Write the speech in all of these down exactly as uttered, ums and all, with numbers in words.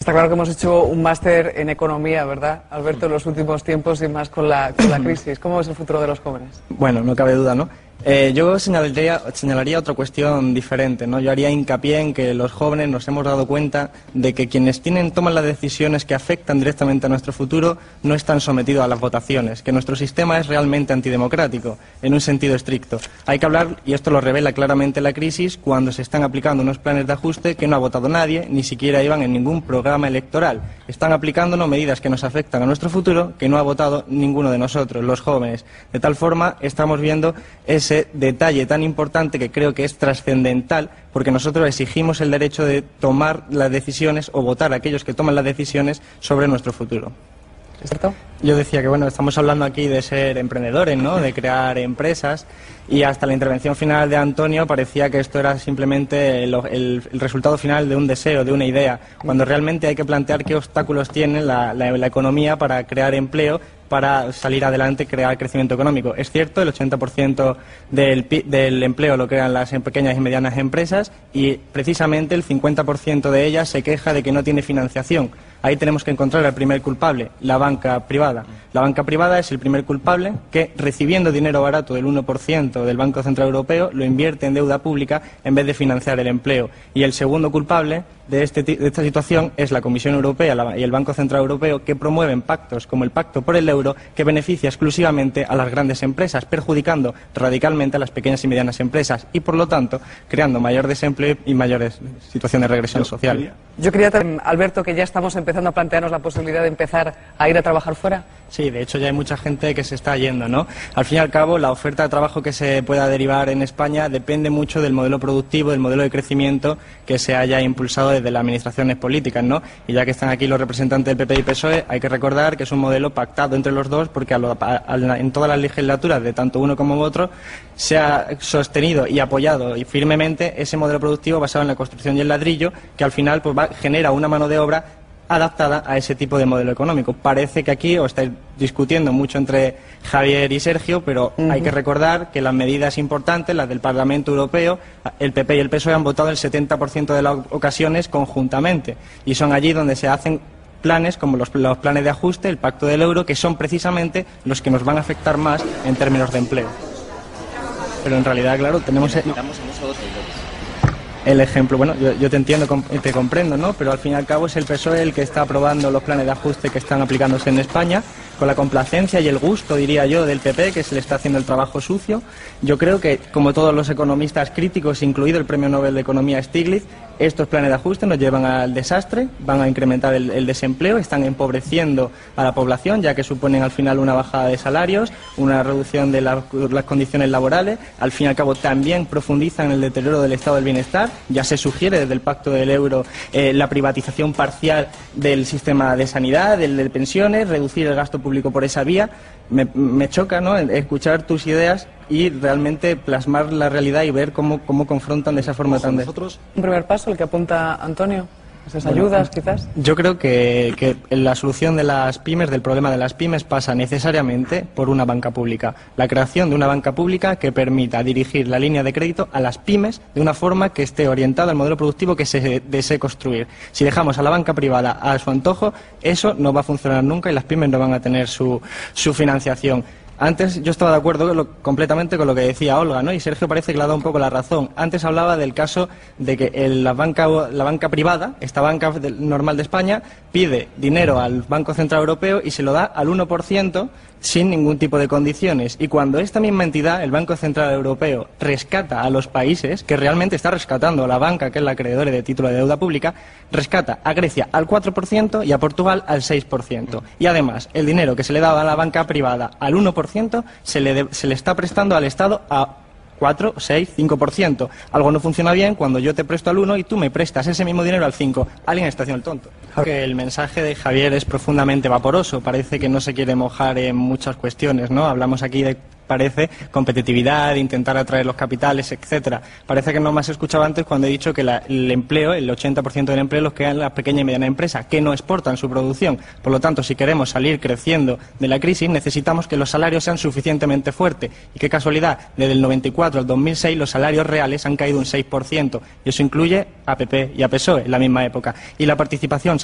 Está claro que hemos hecho un máster en economía, ¿verdad, Alberto, en los últimos tiempos y más con la, con la crisis? ¿Cómo es el futuro de los jóvenes? Bueno, no cabe duda, ¿no? Eh, yo señalaría, señalaría otra cuestión diferente, ¿no? Yo haría hincapié en que los jóvenes nos hemos dado cuenta de que quienes tienen, toman las decisiones que afectan directamente a nuestro futuro no están sometidos a las votaciones, que nuestro sistema es realmente antidemocrático, en un sentido estricto. Hay que hablar, y esto lo revela claramente la crisis, cuando se están aplicando unos planes de ajuste que no ha votado nadie, ni siquiera iban en ningún programa electoral. Están aplicándonos medidas que nos afectan a nuestro futuro que no ha votado ninguno de nosotros, los jóvenes. De tal forma, estamos viendo ese Ese detalle tan importante que creo que es trascendental, porque nosotros exigimos el derecho de tomar las decisiones o votar a aquellos que toman las decisiones sobre nuestro futuro. ¿Es cierto? Yo decía que, bueno, estamos hablando aquí de ser emprendedores, ¿no?, de crear empresas, y hasta la intervención final de Antonio parecía que esto era simplemente el, el, el resultado final de un deseo, de una idea, cuando realmente hay que plantear qué obstáculos tiene la, la, la economía para crear empleo, para salir adelante, crear crecimiento económico. Es cierto, el ochenta por ciento del, del empleo lo crean las pequeñas y medianas empresas, y precisamente el cincuenta por ciento de ellas se queja de que no tiene financiación. Ahí tenemos que encontrar al primer culpable, la banca privada. La banca privada es el primer culpable que, recibiendo dinero barato del uno por ciento del Banco Central Europeo, lo invierte en deuda pública en vez de financiar el empleo. Y el segundo culpable de, este, de esta situación es la Comisión Europea y el Banco Central Europeo, que promueven pactos como el Pacto por el Euro, que beneficia exclusivamente a las grandes empresas, perjudicando radicalmente a las pequeñas y medianas empresas y, por lo tanto, creando mayor desempleo y mayores situaciones de regresión social. Yo quería también, Alberto, que ya estamos empezando a plantearnos la posibilidad de empezar a ir a trabajar fuera. Sí, de hecho ya hay mucha gente que se está yendo, ¿no? Al fin y al cabo, la oferta de trabajo que se pueda derivar en España depende mucho del modelo productivo, del modelo de crecimiento que se haya impulsado desde las administraciones políticas, ¿no? Y ya que están aquí los representantes del P P y P S O E, hay que recordar que es un modelo pactado entre los dos, porque a lo, a, a, en todas las legislaturas de tanto uno como otro se ha sostenido y apoyado y firmemente ese modelo productivo basado en la construcción y el ladrillo, que al final pues va, genera una mano de obra adaptada a ese tipo de modelo económico. Parece que aquí os estáis discutiendo mucho entre Javier y Sergio, pero uh-huh. hay que recordar que las medidas importantes, las del Parlamento Europeo, el P P y el P S O E han votado el setenta por ciento de las ocasiones conjuntamente, y son allí donde se hacen planes como los, los planes de ajuste, el Pacto del Euro, que son precisamente los que nos van a afectar más en términos de empleo. Pero en realidad, claro, tenemos el, el ejemplo, bueno, yo, yo te entiendo, te comprendo, ¿no? Pero al fin y al cabo es el P S O E el que está aprobando los planes de ajuste que están aplicándose en España, con la complacencia y el gusto, diría yo, del P P, que se le está haciendo el trabajo sucio. Yo creo que, como todos los economistas críticos, incluido el Premio Nobel de Economía Stiglitz, estos planes de ajuste nos llevan al desastre, van a incrementar el, el desempleo, están empobreciendo a la población, ya que suponen al final una bajada de salarios, una reducción de la, las condiciones laborales. Al fin y al cabo también profundizan en el deterioro del estado del bienestar. Ya se sugiere desde el Pacto del Euro eh, la privatización parcial del sistema de sanidad, del de pensiones, reducir el gasto público por esa vía. Me, me choca, ¿no?, escuchar tus ideas y realmente plasmar la realidad y ver cómo, cómo confrontan de esa forma tan... ¿Nosotros? Un primer paso, el que apunta Antonio. ¿Esas ayudas, bueno, quizás? Yo creo que, que la solución de las pymes, del problema de las pymes, pasa necesariamente por una banca pública. La creación de una banca pública que permita dirigir la línea de crédito a las pymes de una forma que esté orientada al modelo productivo que se desee construir. Si dejamos a la banca privada a su antojo, eso no va a funcionar nunca y las pymes no van a tener su, su financiación. Antes yo estaba de acuerdo con lo, completamente con lo que decía Olga, ¿no? Y Sergio parece que le ha dado un poco la razón. Antes hablaba del caso de que el, la, banca, la banca privada, esta banca de, normal de España, pide dinero al Banco Central Europeo y se lo da al uno por ciento sin ningún tipo de condiciones. Y cuando esta misma entidad, el Banco Central Europeo, rescata a los países, que realmente está rescatando a la banca, que es la acreedora de título de deuda pública, rescata a Grecia al cuatro por ciento y a Portugal al seis por ciento. Y además, el dinero que se le daba a la banca privada al uno por ciento se le, de, se le está prestando al Estado a cuatro, seis, cinco por ciento. Algo no funciona bien cuando yo te presto al uno y tú me prestas ese mismo dinero al cinco. Alguien está haciendo el tonto. Que el mensaje de Javier es profundamente vaporoso. Parece que no se quiere mojar en muchas cuestiones, ¿no? Hablamos aquí de, parece, competitividad, intentar atraer los capitales, etcétera. Parece que no me has escuchado antes cuando he dicho que la, el empleo, el ochenta por ciento del empleo los crean las pequeñas y medianas empresas, que no exportan su producción. Por lo tanto, si queremos salir creciendo de la crisis, necesitamos que los salarios sean suficientemente fuertes. Y qué casualidad, desde el noventa y cuatro al dos mil seis los salarios reales han caído un seis por ciento. Y eso incluye a P P y a P S O E en la misma época. Y la participación salarial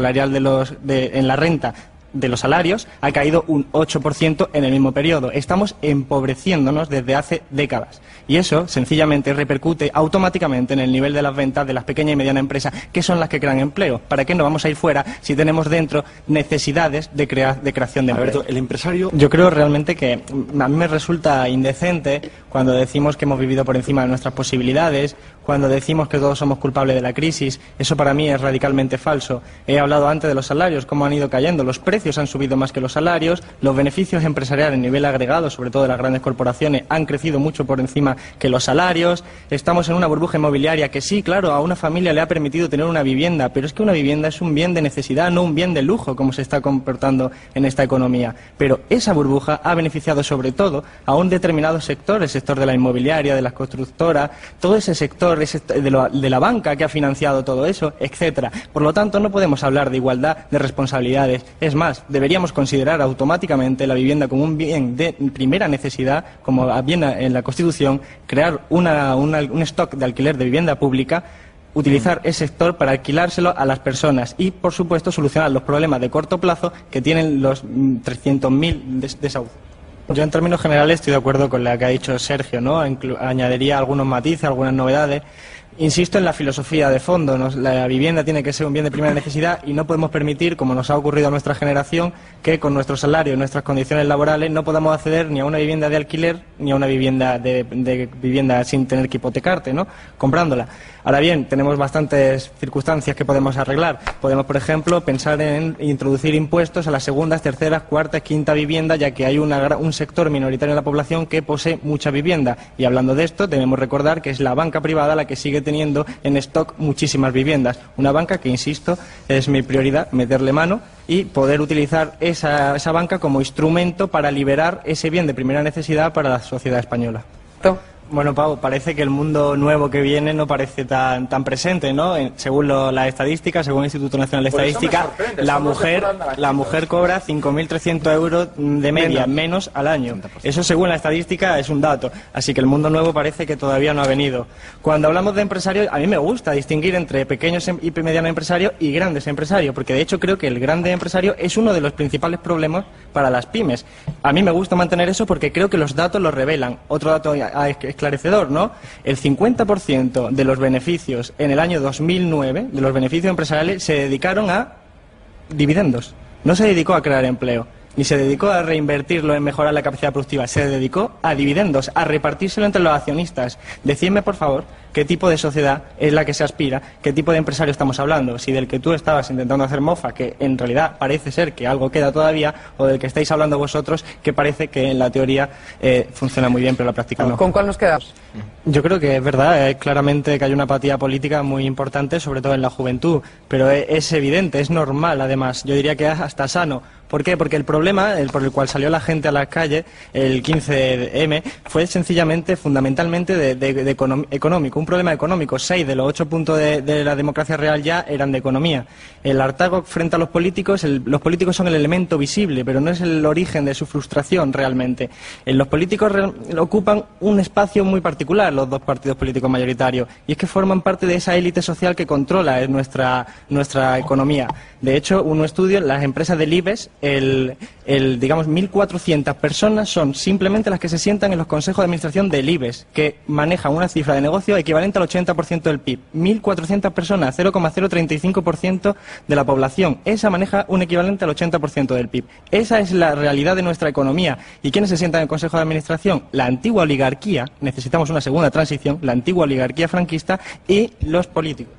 salarial de los, de, en la renta de los salarios ha caído un ocho por ciento en el mismo periodo. Estamos empobreciéndonos desde hace décadas. Y eso, sencillamente, repercute automáticamente en el nivel de las ventas de las pequeñas y medianas empresas, que son las que crean empleo. ¿Para qué nos vamos a ir fuera si tenemos dentro necesidades de, crea de creación de empleo? Alberto, el empresario... Yo creo realmente que a mí me resulta indecente cuando decimos que hemos vivido por encima de nuestras posibilidades, cuando decimos que todos somos culpables de la crisis. Eso para mí es radicalmente falso. He hablado antes de los salarios, cómo han ido cayendo. Los precios han subido más que los salarios, los beneficios empresariales a nivel agregado, sobre todo de las grandes corporaciones, han crecido mucho por encima que los salarios. Estamos en una burbuja inmobiliaria que sí, claro, a una familia le ha permitido tener una vivienda, pero es que una vivienda es un bien de necesidad, no un bien de lujo, como se está comportando en esta economía. Pero esa burbuja ha beneficiado sobre todo a un determinado sector, el sector de la inmobiliaria, de las constructoras, todo ese sector ese, de, lo, de la banca que ha financiado todo eso, etcétera. Por lo tanto, no podemos hablar de igualdad de responsabilidades. Es más, deberíamos considerar automáticamente la vivienda como un bien de primera necesidad, como viene en la Constitución, crear una, una, un stock de alquiler de vivienda pública, utilizar ese sector para alquilárselo a las personas y, por supuesto, solucionar los problemas de corto plazo que tienen los trescientos mil desahucios. Yo, en términos generales, estoy de acuerdo con lo que ha dicho Sergio, ¿no? Inclu- añadiría algunos matices, algunas novedades. Insisto en la filosofía de fondo. Nos, la vivienda tiene que ser un bien de primera necesidad y no podemos permitir, como nos ha ocurrido a nuestra generación, que con nuestro salario y nuestras condiciones laborales no podamos acceder ni a una vivienda de alquiler ni a una vivienda de, de vivienda sin tener que hipotecarte, ¿no? Comprándola. Ahora bien, tenemos bastantes circunstancias que podemos arreglar. Podemos, por ejemplo, pensar en introducir impuestos a las segundas, terceras, cuartas, quinta vivienda, ya que hay una, un sector minoritario de la población que posee mucha vivienda. Y hablando de esto, debemos recordar que es la banca privada la que sigue teniendo en stock muchísimas viviendas. Una banca que, insisto, es mi prioridad, meterle mano y poder utilizar esa, esa banca como instrumento para liberar ese bien de primera necesidad para la sociedad española. Bueno, Pau, parece que el mundo nuevo que viene no parece tan tan presente, ¿no? Según lo, las estadísticas, según el Instituto Nacional de Estadística, la mujer la mujer cobra cinco mil trescientos euros de media, menos al año. Eso, según la estadística, es un dato. Así que el mundo nuevo parece que todavía no ha venido. Cuando hablamos de empresarios, a mí me gusta distinguir entre pequeños y medianos empresarios y grandes empresarios, porque de hecho creo que el grande empresario es uno de los principales problemas para las pymes. A mí me gusta mantener eso porque creo que los datos lo revelan. Otro dato esclarecedor, ¿no? El cincuenta por ciento de los beneficios en el año dos mil nueve, de los beneficios empresariales, se dedicaron a dividendos. No se dedicó a crear empleo, ni se dedicó a reinvertirlo en mejorar la capacidad productiva. Se dedicó a dividendos, a repartírselo entre los accionistas. Decidme, por favor, qué tipo de sociedad es la que se aspira, qué tipo de empresario estamos hablando, si del que tú estabas intentando hacer mofa, que en realidad parece ser que algo queda todavía, o del que estáis hablando vosotros, que parece que en la teoría eh, funciona muy bien, pero en la práctica no. ¿Con cuál nos quedamos? Yo creo que es verdad, es claramente que hay una apatía política muy importante, sobre todo en la juventud, pero es, es evidente, es normal además, yo diría que es hasta sano. ¿Por qué? Porque el problema el por el cual salió la gente a las calles el quince eme fue sencillamente, fundamentalmente, de, de, de económico, un problema económico. Seis de los ocho puntos de, de la democracia real ya eran de economía. El hartazgo frente a los políticos, el, los políticos son el elemento visible, pero no es el origen de su frustración realmente. Eh, los políticos re, ocupan un espacio muy particular, los dos partidos políticos mayoritarios, y es que forman parte de esa élite social que controla nuestra, nuestra economía. De hecho, un estudio, las empresas del IBEX, el, el, digamos, mil cuatrocientas personas son simplemente las que se sientan en los consejos de administración del IBEX, que manejan una cifra de negocio equivalente al ochenta por ciento del P I B. mil cuatrocientas personas, cero coma cero treinta y cinco por ciento de la población. Esa maneja un equivalente al ochenta por ciento del P I B. Esa es la realidad de nuestra economía. ¿Y quiénes se sientan en el consejo de administración? La antigua oligarquía, necesitamos una segunda transición, la antigua oligarquía franquista y los políticos.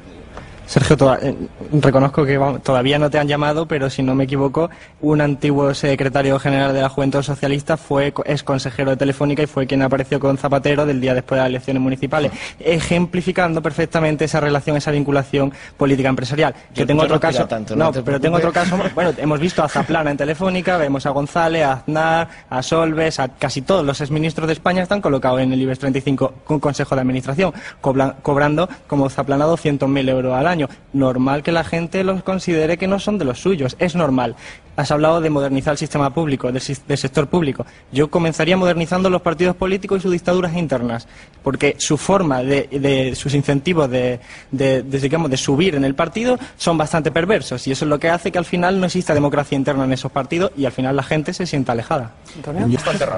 Sergio, toda, eh, reconozco que vamos, todavía no te han llamado, pero si no me equivoco, un antiguo secretario general de la Juventud Socialista fue ex consejero de Telefónica y fue quien apareció con Zapatero del día después de las elecciones municipales, ejemplificando perfectamente esa relación, esa vinculación política empresarial. Que yo, tengo yo otro no caso, tanto, no, no pero tengo otro caso. Bueno, hemos visto a Zaplana en Telefónica, vemos a González, a Aznar, a Solbes, a casi todos los exministros de España están colocados en el IBEX treinta y cinco con Consejo de Administración, cobran, cobrando como Zaplana doscientos mil euros al año. año. Normal que la gente los considere que no son de los suyos, es normal. Has hablado de modernizar el sistema público, del, del sector público. Yo comenzaría modernizando los partidos políticos y sus dictaduras internas, porque su forma de, de sus incentivos de, de, de, digamos, de subir en el partido son bastante perversos, y eso es lo que hace que al final no exista democracia interna en esos partidos y al final la gente se sienta alejada. ¿Antonio?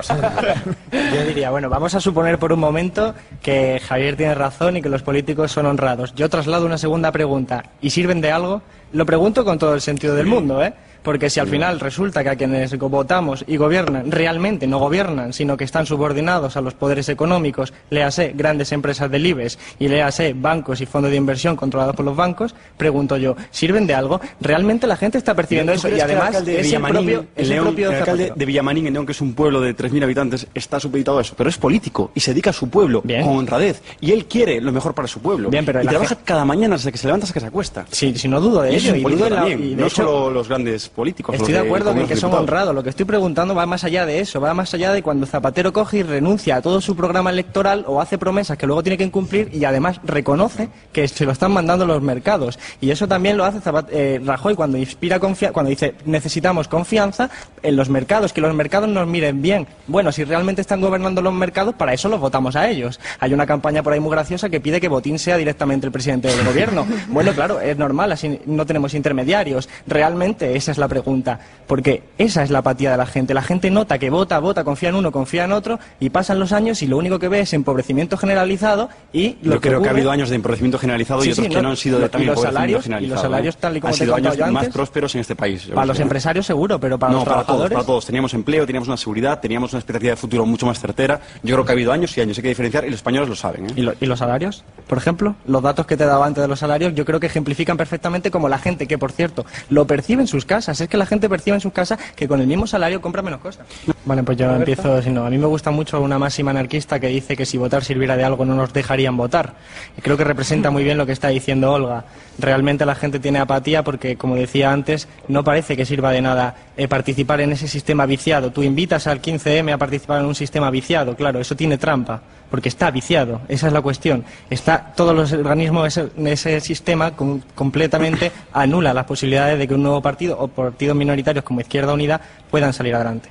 Yo diría, bueno, vamos a suponer por un momento que Javier tiene razón y que los políticos son honrados. Yo traslado una segunda pregunta. ¿Y sirven de algo? Lo pregunto con todo el sentido del mundo, ¿eh? Porque si al final resulta que a quienes votamos y gobiernan realmente no gobiernan, sino que están subordinados a los poderes económicos, léase grandes empresas del IBEX y léase bancos y fondos de inversión controlados por los bancos, pregunto yo, ¿sirven de algo? ¿Realmente la gente está percibiendo eso? Y además es el propio, es el propio el alcalde de Villamarín, en León, que es un pueblo de tres mil habitantes, está supeditado a eso, pero es político y se dedica a su pueblo Bien. con honradez, y él quiere lo mejor para su pueblo. Bien, pero y trabaja gente... cada mañana desde que se levanta hasta que se acuesta. Sí, si no dudo de y ello. Es un y dudo de la... también, y de no hecho... solo los grandes políticos. Estoy de acuerdo en que son honrados. Lo que estoy preguntando va más allá de eso, va más allá de cuando Zapatero coge y renuncia a todo su programa electoral o hace promesas que luego tiene que incumplir y además reconoce que se lo están mandando los mercados. Y eso también lo hace Zapat eh, Rajoy cuando inspira confianza, cuando dice necesitamos confianza en los mercados, que los mercados nos miren bien. Bueno, si realmente están gobernando los mercados, para eso los votamos a ellos. Hay una campaña por ahí muy graciosa que pide que Botín sea directamente el presidente del gobierno. Bueno, claro, es normal, así no tenemos intermediarios. Realmente esa es la pregunta, porque esa es la apatía de la gente. La gente nota que vota, vota, confía en uno, confía en otro, y pasan los años y lo único que ve es empobrecimiento generalizado. Y lo Yo que creo ocurre... que ha habido años de empobrecimiento generalizado sí, y otros sí, que no han sido de y también los salarios, generalizado. y los salarios ¿no? tal y como Han te he sido contado años yo más antes, prósperos en este país. para los empresarios seguro, pero para no, los para todos, trabajadores... para todos. Teníamos empleo, teníamos una seguridad, teníamos una expectativa de futuro mucho más certera. Yo creo que ha habido años y años, hay que diferenciar, y los españoles lo saben. ¿eh? ¿Y, lo, ¿Y los salarios? Por ejemplo, los datos que te daba antes de los salarios, yo creo que ejemplifican perfectamente como la gente, que por cierto, lo percibe en sus casas. Es que la gente percibe en sus casas que con el mismo salario compra menos cosas. Vale, pues yo empiezo, si no, a mí me gusta mucho una máxima anarquista que dice que si votar sirviera de algo no nos dejarían votar. Y creo que representa muy bien lo que está diciendo Olga. Realmente la gente tiene apatía porque, como decía antes, no parece que sirva de nada eh, participar en ese sistema viciado. Tú invitas al quince eme a participar en un sistema viciado, claro, eso tiene trampa, porque está viciado, esa es la cuestión. Está, todos los organismos de ese, ese sistema com, completamente anula las posibilidades de que un nuevo partido o partidos minoritarios como Izquierda Unida puedan salir adelante.